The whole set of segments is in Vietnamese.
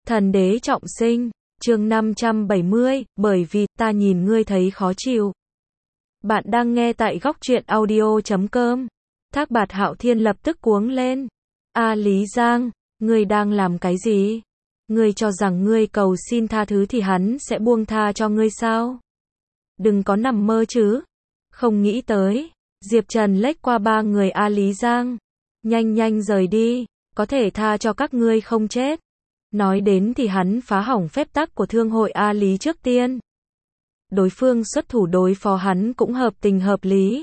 Thần đế trọng sinh, chương 570, bởi vì, ta nhìn ngươi thấy khó chịu. Bạn đang nghe tại góc truyện audio.com. Thác Bạt Hạo Thiên lập tức cuống lên. A Lý Giang, ngươi đang làm cái gì? Ngươi cho rằng ngươi cầu xin tha thứ thì hắn sẽ buông tha cho ngươi sao? Đừng có nằm mơ chứ. Không nghĩ tới. Diệp Trần lách qua ba người A Lý Giang. Nhanh nhanh rời đi, có thể tha cho các ngươi không chết. Nói đến thì hắn phá hỏng phép tắc của thương hội A Lý trước tiên. Đối phương xuất thủ đối phó hắn cũng hợp tình hợp lý.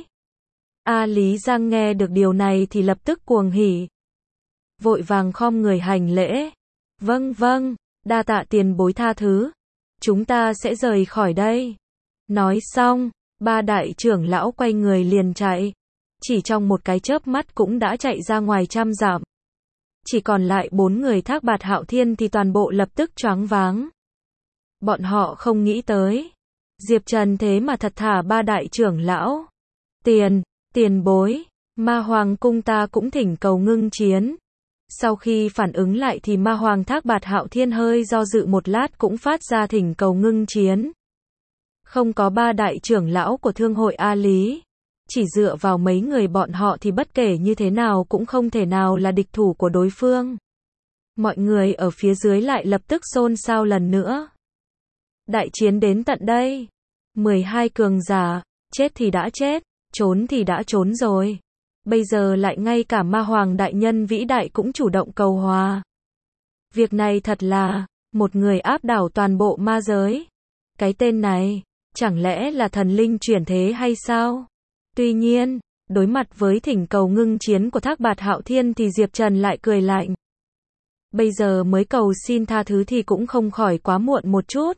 A Lý Giang nghe được điều này thì lập tức cuồng hỉ. Vội vàng khom người hành lễ. Vâng vâng, đa tạ tiền bối tha thứ. Chúng ta sẽ rời khỏi đây. Nói xong, ba đại trưởng lão quay người liền chạy. Chỉ trong một cái chớp mắt cũng đã chạy ra ngoài trăm dặm. Chỉ còn lại 4 người Thác Bạt Hạo Thiên thì toàn bộ lập tức choáng váng. Bọn họ không nghĩ tới. Diệp Trần thế mà thật thả ba đại trưởng lão. Tiền bối, Ma Hoàng cung ta cũng thỉnh cầu ngưng chiến. Sau khi phản ứng lại thì Ma Hoàng Thác Bạt Hạo Thiên hơi do dự một lát cũng phát ra thỉnh cầu ngưng chiến. Không có ba đại trưởng lão của thương hội A Lý. Chỉ dựa vào mấy người bọn họ thì bất kể như thế nào cũng không thể nào là địch thủ của đối phương. Mọi người ở phía dưới lại lập tức xôn xao lần nữa. Đại chiến đến tận đây. 12 cường giả, chết thì đã chết, trốn thì đã trốn rồi. Bây giờ lại ngay cả Ma Hoàng đại nhân vĩ đại cũng chủ động cầu hòa. Việc này thật là một người áp đảo toàn bộ ma giới. Cái tên này, chẳng lẽ là thần linh chuyển thế hay sao? Tuy nhiên, đối mặt với thỉnh cầu ngưng chiến của Thác Bạt Hạo Thiên thì Diệp Trần lại cười lạnh. Bây giờ mới cầu xin tha thứ thì cũng không khỏi quá muộn một chút.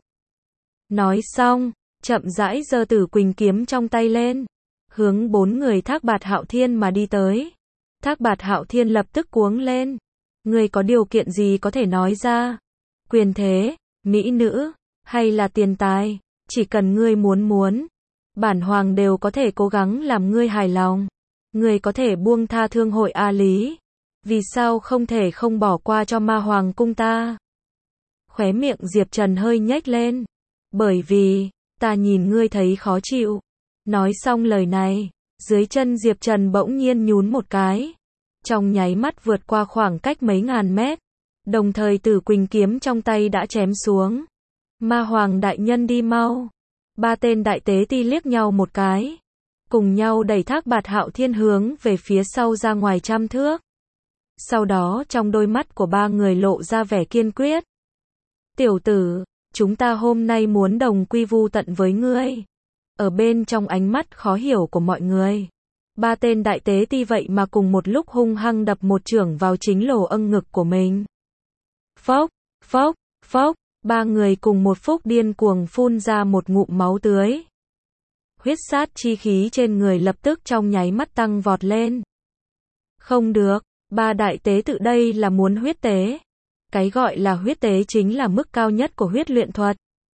Nói xong, chậm rãi giơ Tử Quỳnh kiếm trong tay lên, hướng 4 người Thác Bạt Hạo Thiên mà đi tới. Thác Bạt Hạo Thiên lập tức cuống lên. Ngươi có điều kiện gì có thể nói ra? Quyền thế, mỹ nữ, hay là tiền tài, chỉ cần ngươi muốn. Bản hoàng đều có thể cố gắng làm ngươi hài lòng. Ngươi có thể buông tha thương hội A Lý. Vì sao không thể không bỏ qua cho Ma Hoàng cung ta? Khóe miệng Diệp Trần hơi nhếch lên. Bởi vì, ta nhìn ngươi thấy khó chịu. Nói xong lời này, dưới chân Diệp Trần bỗng nhiên nhún một cái. Trong nháy mắt vượt qua khoảng cách mấy ngàn mét. Đồng thời Tử Quỳnh kiếm trong tay đã chém xuống. Ma Hoàng đại nhân đi mau. Ba tên đại tế ti liếc nhau một cái. Cùng nhau đẩy Thác Bạt Hạo Thiên hướng về phía sau ra ngoài trăm thước. Sau đó trong đôi mắt của ba người lộ ra vẻ kiên quyết. Tiểu tử, chúng ta hôm nay muốn đồng quy vu tận với ngươi. Ở bên trong ánh mắt khó hiểu của mọi người. Ba tên đại tế ti vậy mà cùng một lúc hung hăng đập một chưởng vào chính lỗ âng ngực của mình. Phốc, phốc, phốc. Ba người cùng một phút điên cuồng phun ra một ngụm máu tươi. Huyết sát chi khí trên người lập tức trong nháy mắt tăng vọt lên. Không được, ba đại tế tự đây là muốn huyết tế. Cái gọi là huyết tế chính là mức cao nhất của huyết luyện thuật.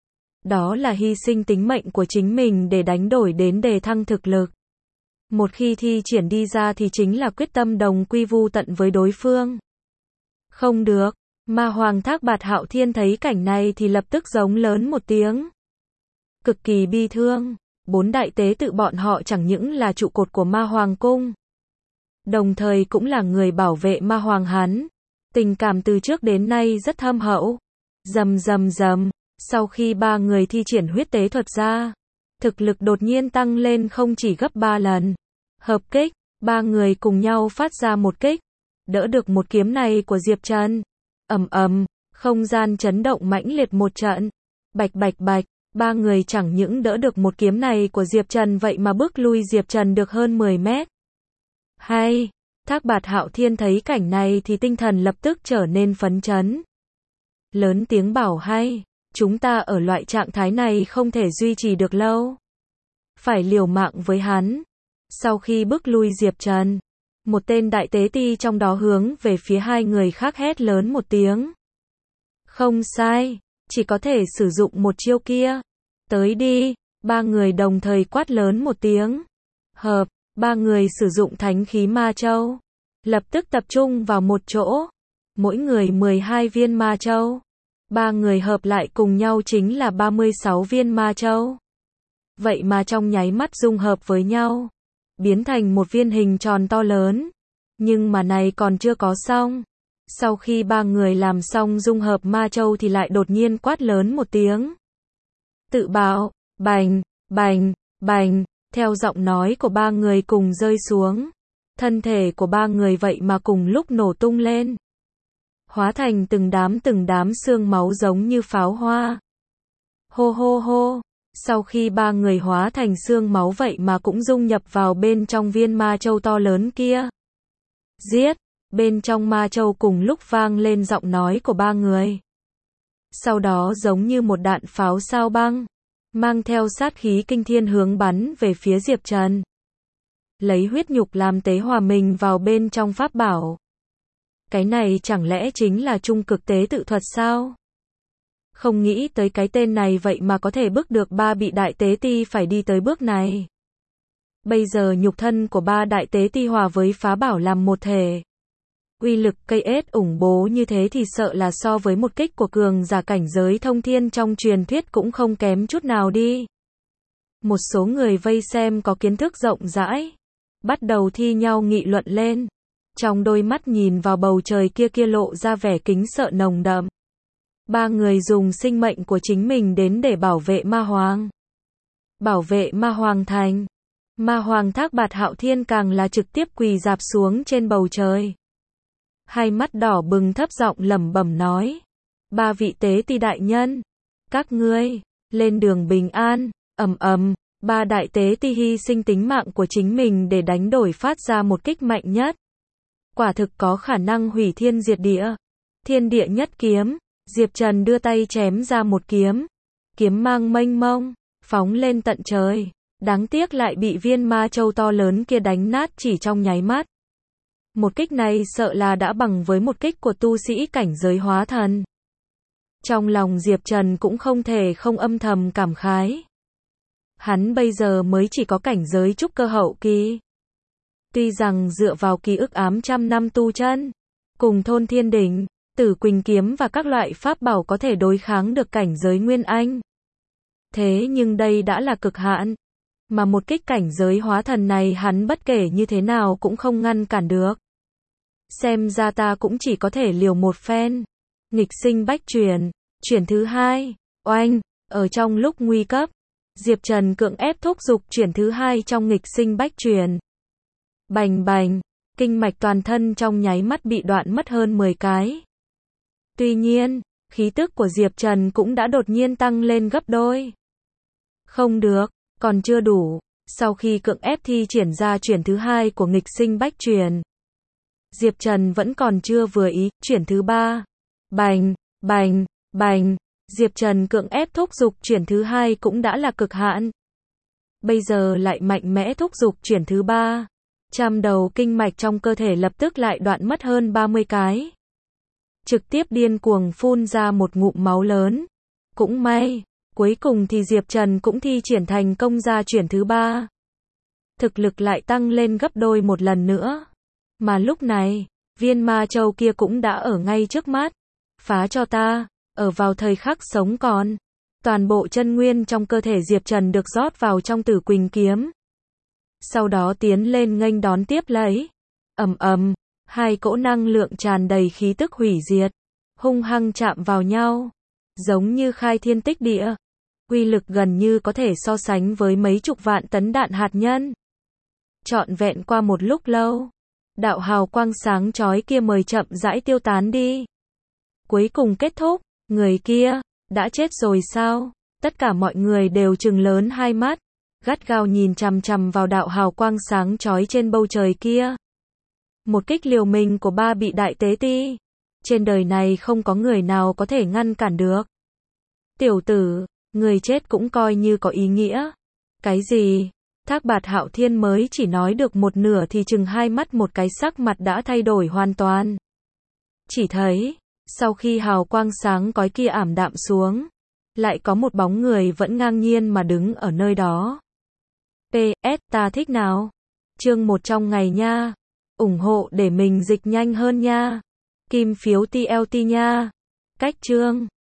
Đó là hy sinh tính mệnh của chính mình để đánh đổi đến đề thăng thực lực. Một khi thi triển đi ra thì chính là quyết tâm đồng quy vu tận với đối phương. Không được. Ma Hoàng Thác Bạt Hạo Thiên thấy cảnh này thì lập tức giống lớn một tiếng. Cực kỳ bi thương, 4 đại tế tự bọn họ chẳng những là trụ cột của Ma Hoàng cung. Đồng thời cũng là người bảo vệ Ma Hoàng hắn. Tình cảm từ trước đến nay rất thâm hậu. Rầm. Sau khi ba người thi triển huyết tế thuật ra, thực lực đột nhiên tăng lên không chỉ gấp 3 lần. Hợp kích, ba người cùng nhau phát ra một kích. Đỡ được một kiếm này của Diệp Trần. Ầm, không gian chấn động mãnh liệt một trận. Bạch, ba người chẳng những đỡ được một kiếm này của Diệp Trần vậy mà bước lui Diệp Trần được hơn 10 mét. Hay, Thác Bạt Hạo Thiên thấy cảnh này thì tinh thần lập tức trở nên phấn chấn. Lớn tiếng bảo hay, chúng ta ở loại trạng thái này không thể duy trì được lâu. Phải liều mạng với hắn. Sau khi bước lui Diệp Trần, một tên đại tế ti trong đó hướng về phía hai người khác hét lớn một tiếng. Không sai, chỉ có thể sử dụng một chiêu kia. Tới đi, ba người đồng thời quát lớn một tiếng. Hợp, ba người sử dụng thánh khí ma châu. Lập tức tập trung vào một chỗ. Mỗi người 12 viên ma châu. Ba người hợp lại cùng nhau chính là 36 viên ma châu. Vậy mà trong nháy mắt dung hợp với nhau, biến thành một viên hình tròn to lớn. Nhưng mà này còn chưa có xong. Sau khi ba người làm xong dung hợp ma châu thì lại đột nhiên quát lớn một tiếng. Tự bạo, bành, bành, bành, theo giọng nói của ba người cùng rơi xuống. Thân thể của ba người vậy mà cùng lúc nổ tung lên. Hóa thành từng đám xương máu giống như pháo hoa. Hô hô hô, sau khi ba người hóa thành xương máu vậy mà cũng dung nhập vào bên trong viên ma châu to lớn kia. Giết, bên trong ma châu cùng lúc vang lên giọng nói của ba người. Sau đó giống như một đạn pháo sao băng, mang theo sát khí kinh thiên hướng bắn về phía Diệp Trần. Lấy huyết nhục làm tế hòa mình vào bên trong pháp bảo. Cái này chẳng lẽ chính là trung cực tế tự thuật sao? Không nghĩ tới cái tên này vậy mà có thể bức được ba vị đại tế ti phải đi tới bước này. Bây giờ nhục thân của ba đại tế ti hòa với phá bảo làm một thể. Uy lực cây ết ủng bố như thế thì sợ là so với một kích của cường giả cảnh giới thông thiên trong truyền thuyết cũng không kém chút nào đi. Một số người vây xem có kiến thức rộng rãi, bắt đầu thi nhau nghị luận lên. Trong đôi mắt nhìn vào bầu trời kia lộ ra vẻ kính sợ nồng đậm. Ba người dùng sinh mệnh của chính mình đến để bảo vệ ma hoàng. Bảo vệ ma hoàng thành. Ma hoàng Thác Bạt Hạo Thiên càng là trực tiếp quỳ rạp xuống trên bầu trời. Hai mắt đỏ bừng thấp giọng lẩm bẩm nói. Ba vị tế ti đại nhân. Các ngươi, lên đường bình an, ba đại tế ti hy sinh tính mạng của chính mình để đánh đổi phát ra một kích mạnh nhất. Quả thực có khả năng hủy thiên diệt địa. Thiên địa nhất kiếm, Diệp Trần đưa tay chém ra một kiếm. Kiếm mang mênh mông, phóng lên tận trời. Đáng tiếc lại bị viên ma châu to lớn kia đánh nát chỉ trong nháy mắt. Một kích này sợ là đã bằng với một kích của tu sĩ cảnh giới hóa thần. Trong lòng Diệp Trần cũng không thể không âm thầm cảm khái. Hắn bây giờ mới chỉ có cảnh giới trúc cơ hậu kỳ. Tuy rằng dựa vào ký ức ám trăm năm tu chân, cùng thôn thiên đỉnh, tử quỳnh kiếm và các loại pháp bảo có thể đối kháng được cảnh giới nguyên anh. Thế nhưng đây đã là cực hạn. Mà một kích cảnh giới hóa thần này hắn bất kể như thế nào cũng không ngăn cản được. Xem ra ta cũng chỉ có thể liều một phen. Nghịch sinh bách chuyển, chuyển thứ hai, oanh, ở trong lúc nguy cấp. Diệp Trần cưỡng ép thúc giục chuyển thứ hai trong nghịch sinh bách chuyển. Bành bành, kinh mạch toàn thân trong nháy mắt bị đoạn mất hơn 10 cái. Tuy nhiên, khí tức của Diệp Trần cũng đã đột nhiên tăng lên gấp đôi. Không được, còn chưa đủ. Sau khi cưỡng ép thi triển ra chuyển thứ hai của nghịch sinh bách chuyển, Diệp Trần vẫn còn chưa vừa ý, chuyển thứ ba. Bành, bành, bành, Diệp Trần cưỡng ép thúc giục chuyển thứ hai cũng đã là cực hạn. Bây giờ lại mạnh mẽ thúc giục chuyển thứ ba. Trăm đầu kinh mạch trong cơ thể lập tức lại đoạn mất hơn 30 cái. Trực tiếp điên cuồng phun ra một ngụm máu lớn. Cũng may, cuối cùng thì Diệp Trần cũng thi triển thành công ra chuyển thứ ba. Thực lực lại tăng lên gấp đôi một lần nữa. Mà lúc này, viên ma châu kia cũng đã ở ngay trước mắt. Phá cho ta, ở vào thời khắc sống còn. Toàn bộ chân nguyên trong cơ thể Diệp Trần được rót vào trong tử quỳnh kiếm. Sau đó tiến lên nghênh đón tiếp lấy. Hai cỗ năng lượng tràn đầy khí tức hủy diệt, hung hăng chạm vào nhau, giống như khai thiên tích địa. Uy lực gần như có thể so sánh với mấy chục vạn tấn đạn hạt nhân. Trọn vẹn qua một lúc lâu, đạo hào quang sáng chói kia mời chậm rãi tiêu tán đi. Cuối cùng kết thúc, người kia đã chết rồi sao? Tất cả mọi người đều trừng lớn hai mắt, gắt gao nhìn chằm chằm vào đạo hào quang sáng chói trên bầu trời kia. Một kích liều mình của ba vị đại tế ti, trên đời này không có người nào có thể ngăn cản được. Tiểu tử, người chết cũng coi như có ý nghĩa. Cái gì? Thác Bạt Hạo Thiên mới chỉ nói được một nửa thì chừng hai mắt một cái sắc mặt đã thay đổi hoàn toàn. Chỉ thấy, sau khi hào quang sáng cói kia ảm đạm xuống, lại có một bóng người vẫn ngang nhiên mà đứng ở nơi đó. PS, ta thích nào? Chương 1 trong ngày nha. Ủng hộ để mình dịch nhanh hơn nha. Kim phiếu TLT nha. Cách chương